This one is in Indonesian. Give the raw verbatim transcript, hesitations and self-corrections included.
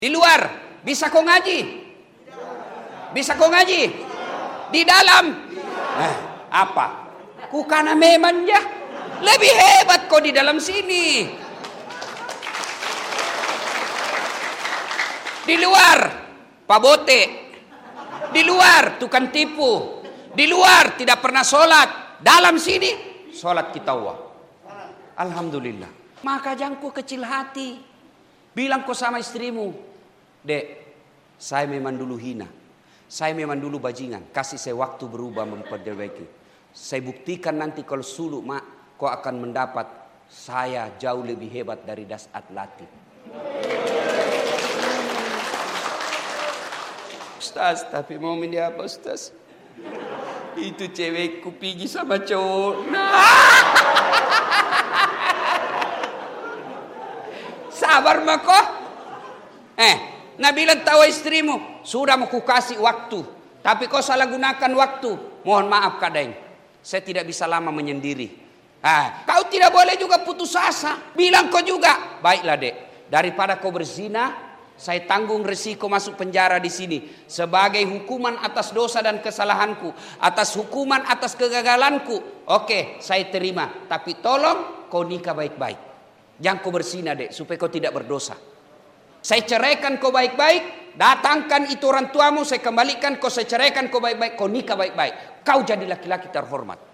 Di luar, bisa kau ngaji? Bisa kau ngaji? Di dalam? Eh, apa? Ku karena memang ya. Lebih hebat kau di dalam sini. Di luar, Pak Bote. Di luar, tukang tipu. Di luar, tidak pernah sholat. Dalam sini, sholat kita wah. Alhamdulillah. Maka jangan kau kecil hati. Bilang kau sama istrimu, Dek, saya memang dulu hina. Saya memang dulu bajingan. Kasih saya waktu berubah memperbaiki. Saya buktikan nanti kalau suluk, mak, kau akan mendapat saya jauh lebih hebat dari Dasat Latif. Ustaz, tapi mau ini apa Ustaz? Itu cewekku pergi sama cowok. Nah. Sabar mak kok. Eh, nah bilang tahu istrimu, sudah mau ku kasih waktu, tapi kau salah gunakan waktu. Mohon maaf kadang, saya tidak bisa lama menyendiri. Ah, kau tidak boleh juga putus asa. Bilang kau juga, baiklah dek, daripada kau berzina, saya tanggung resiko masuk penjara di sini sebagai hukuman atas dosa dan kesalahanku, atas hukuman atas kegagalanku. Oke, saya terima, tapi tolong kau nikah baik-baik. Jangan kau berzina dek, supaya kau tidak berdosa. Saya ceraikan kau baik-baik, datangkan itu orang tuamu, saya kembalikan kau, saya ceraikan kau baik-baik, kau nikah baik-baik. Kau jadi laki-laki terhormat.